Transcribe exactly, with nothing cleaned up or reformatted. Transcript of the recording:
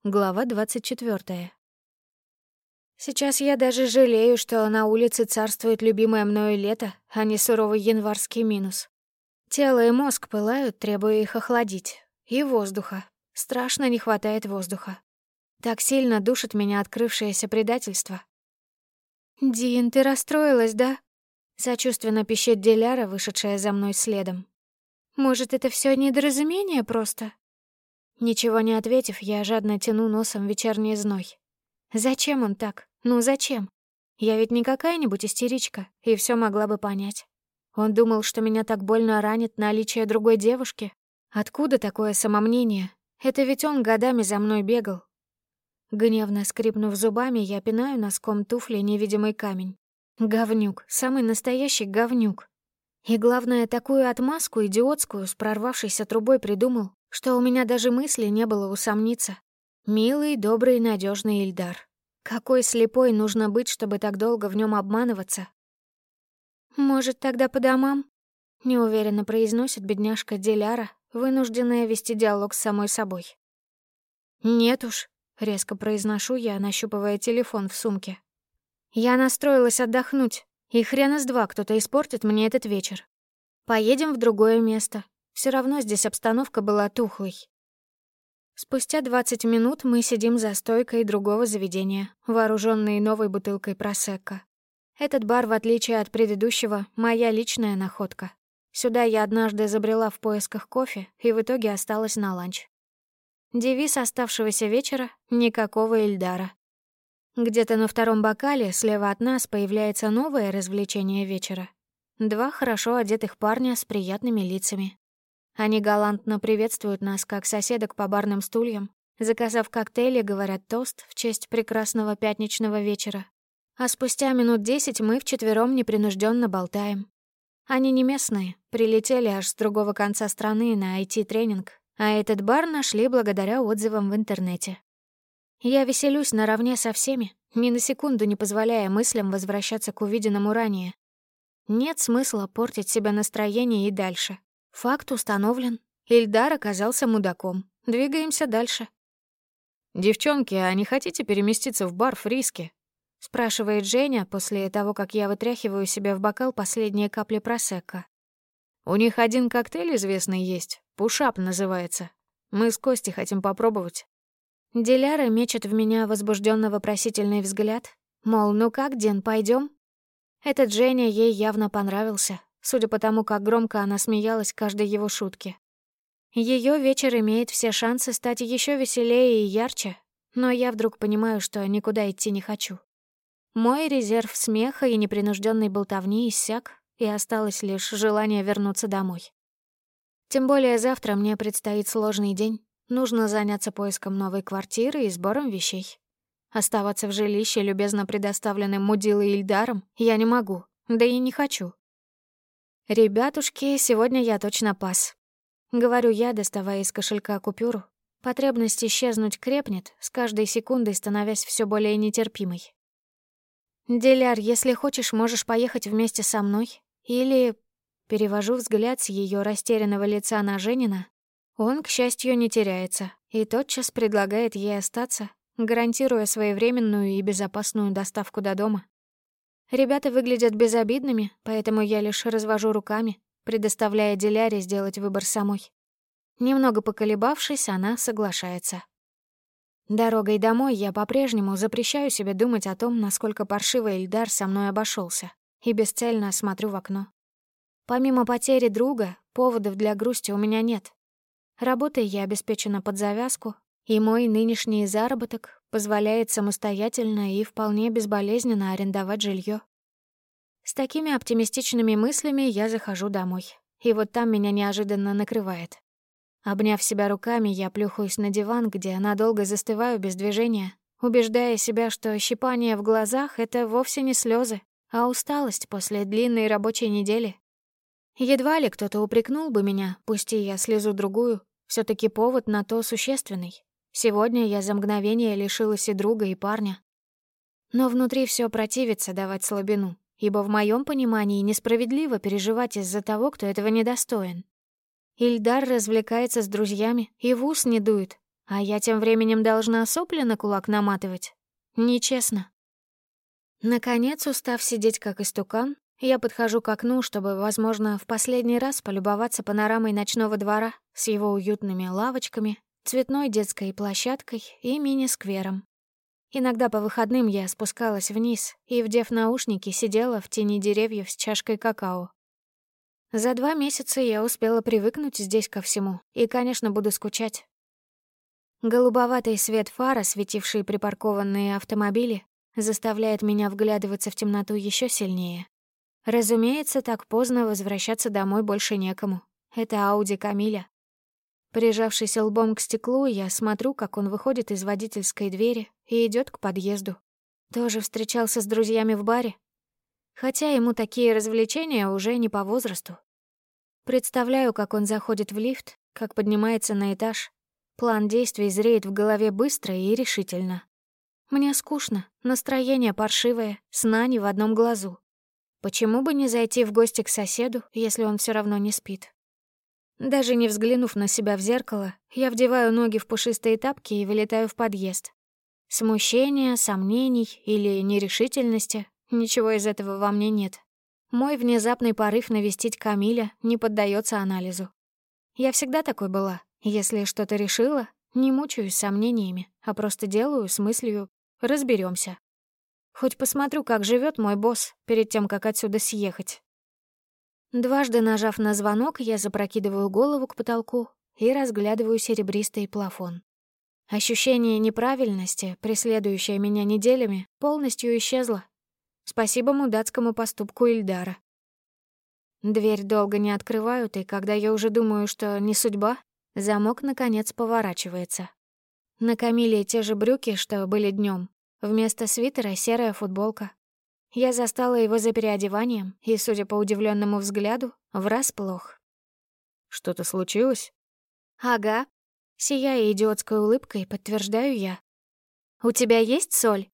Глава двадцать четвёртая. Сейчас я даже жалею, что на улице царствует любимое мною лето, а не суровый январский минус. Тело и мозг пылают, требуя их охладить. И воздуха. Страшно не хватает воздуха. Так сильно душит меня открывшееся предательство. «Дин, ты расстроилась, да?» Сочувственно пищит Диляра, вышедшая за мной следом. «Может, это всё недоразумение просто?» Ничего не ответив, я жадно тяну носом вечерний зной. Зачем он так? Ну зачем? Я ведь не какая-нибудь истеричка, и всё могла бы понять. Он думал, что меня так больно ранит наличие другой девушки? Откуда такое самомнение? Это ведь он годами за мной бегал. Гневно скрипнув зубами, я пинаю носком туфли невидимый камень. Говнюк, самый настоящий говнюк. И главное, такую отмазку идиотскую с прорвавшейся трубой придумал, что у меня даже мысли не было усомниться. Милый, добрый, надежный Ильдар. Какой слепой нужно быть, чтобы так долго в нем обманываться? «Может, тогда по домам?» — неуверенно произносит бедняжка Диляра, вынужденная вести диалог с самой собой. «Нет уж», — резко произношу я, нащупывая телефон в сумке. «Я настроилась отдохнуть, и хрена с два кто-то испортит мне этот вечер. Поедем в другое место. Все равно здесь обстановка была тухлой». Спустя двадцать минут мы сидим за стойкой другого заведения, вооружённые новой бутылкой просекко. Этот бар, в отличие от предыдущего, моя личная находка. Сюда я однажды забрела в поисках кофе и в итоге осталась на ланч. Девиз оставшегося вечера — никакого Ильдара. Где-то на втором бокале слева от нас появляется новое развлечение вечера. Два хорошо одетых парня с приятными лицами. Они галантно приветствуют нас, как соседок по барным стульям, заказав коктейли, говорят тост в честь прекрасного пятничного вечера. А спустя минут десять мы вчетвером непринужденно болтаем. Они не местные, прилетели аж с другого конца страны на ай ти-тренинг, а этот бар нашли благодаря отзывам в интернете. Я веселюсь наравне со всеми, ни на секунду не позволяя мыслям возвращаться к увиденному ранее. Нет смысла портить себе настроение и дальше. Факт установлен. Ильдар оказался мудаком. Двигаемся дальше. «Девчонки, а не хотите переместиться в бар Фриски?» — спрашивает Женя после того, как я вытряхиваю себе в бокал последние капли просекко. «У них один коктейль известный есть, пушап называется. Мы с Костей хотим попробовать». Диляра мечет в меня возбужденно-вопросительный взгляд, мол, ну как, Дин, пойдем? Этот Женя ей явно понравился, судя по тому, как громко она смеялась каждой его шутке. Ее вечер имеет все шансы стать еще веселее и ярче, но я вдруг понимаю, что никуда идти не хочу. Мой резерв смеха и непринужденной болтовни иссяк, и осталось лишь желание вернуться домой. Тем более завтра мне предстоит сложный день. Нужно заняться поиском новой квартиры и сбором вещей. Оставаться в жилище, любезно предоставленным мудилой Ильдаром, я не могу, да и не хочу. «Ребятушки, сегодня я точно пас», — говорю я, доставая из кошелька купюру. Потребность исчезнуть крепнет, с каждой секундой становясь все более нетерпимой. «Диляр, если хочешь, можешь поехать вместе со мной. Или...» Перевожу взгляд с ее растерянного лица на Женина. Он, к счастью, не теряется и тотчас предлагает ей остаться, гарантируя своевременную и безопасную доставку до дома. Ребята выглядят безобидными, поэтому я лишь развожу руками, предоставляя Диляре сделать выбор самой. Немного поколебавшись, она соглашается. Дорогой домой я по-прежнему запрещаю себе думать о том, насколько паршиво Ильдар со мной обошелся, и бесцельно смотрю в окно. Помимо потери друга, поводов для грусти у меня нет. Работой я обеспечена под завязку, и мой нынешний заработок позволяет самостоятельно и вполне безболезненно арендовать жилье. С такими оптимистичными мыслями я захожу домой, и вот там меня неожиданно накрывает. Обняв себя руками, я плюхаюсь на диван, где надолго застываю без движения, убеждая себя, что щипание в глазах — это вовсе не слезы, а усталость после длинной рабочей недели. Едва ли кто-то упрекнул бы меня, пусти я слезу другую, все таки повод на то существенный. Сегодня я за мгновение лишилась и друга, и парня. Но внутри все противится давать слабину, ибо в моем понимании несправедливо переживать из-за того, кто этого недостоин. Ильдар развлекается с друзьями и в ус не дует, А я тем временем должна сопли на кулак наматывать. Нечестно. Наконец, устав сидеть как истукан, я подхожу к окну, чтобы, возможно, в последний раз полюбоваться панорамой ночного двора с его уютными лавочками, цветной детской площадкой и мини-сквером. Иногда по выходным я спускалась вниз и, вдев наушники, сидела в тени деревьев с чашкой какао. За два месяца я успела привыкнуть здесь ко всему и, конечно, буду скучать. Голубоватый свет фар, осветивший припаркованные автомобили, заставляет меня вглядываться в темноту еще сильнее. Разумеется, так поздно возвращаться домой больше некому. Это Ауди Камиля. Прижавшись лбом к стеклу, я смотрю, как он выходит из водительской двери и идет к подъезду. Тоже встречался с друзьями в баре. Хотя ему такие развлечения уже не по возрасту. Представляю, как он заходит в лифт, как поднимается на этаж. План действий зреет в голове быстро и решительно. Мне скучно, настроение паршивое, сна не в одном глазу. Почему бы не зайти в гости к соседу, если он все равно не спит? Даже не взглянув на себя в зеркало, я вдеваю ноги в пушистые тапки и вылетаю в подъезд. Смущения, сомнений или нерешительности — ничего из этого во мне нет. Мой внезапный порыв навестить Камиля не поддается анализу. Я всегда такой была. Если что-то решила, не мучаюсь сомнениями, а просто делаю с мыслью «разберёмся». Хоть посмотрю, как живет мой босс, перед тем, как отсюда съехать. Дважды нажав на звонок, я запрокидываю голову к потолку и разглядываю серебристый плафон. Ощущение неправильности, преследующее меня неделями, полностью исчезло. Спасибо мудацкому поступку Ильдара. Дверь долго не открывают, и когда я уже думаю, что не судьба, замок, наконец, поворачивается. На Камиле те же брюки, что были днем. Вместо свитера серая футболка. Я застала его за переодеванием и, судя по удивленному взгляду, врасплох. «Что-то случилось?» «Ага». Сияя идиотской улыбкой, подтверждаю я. «У тебя есть соль?»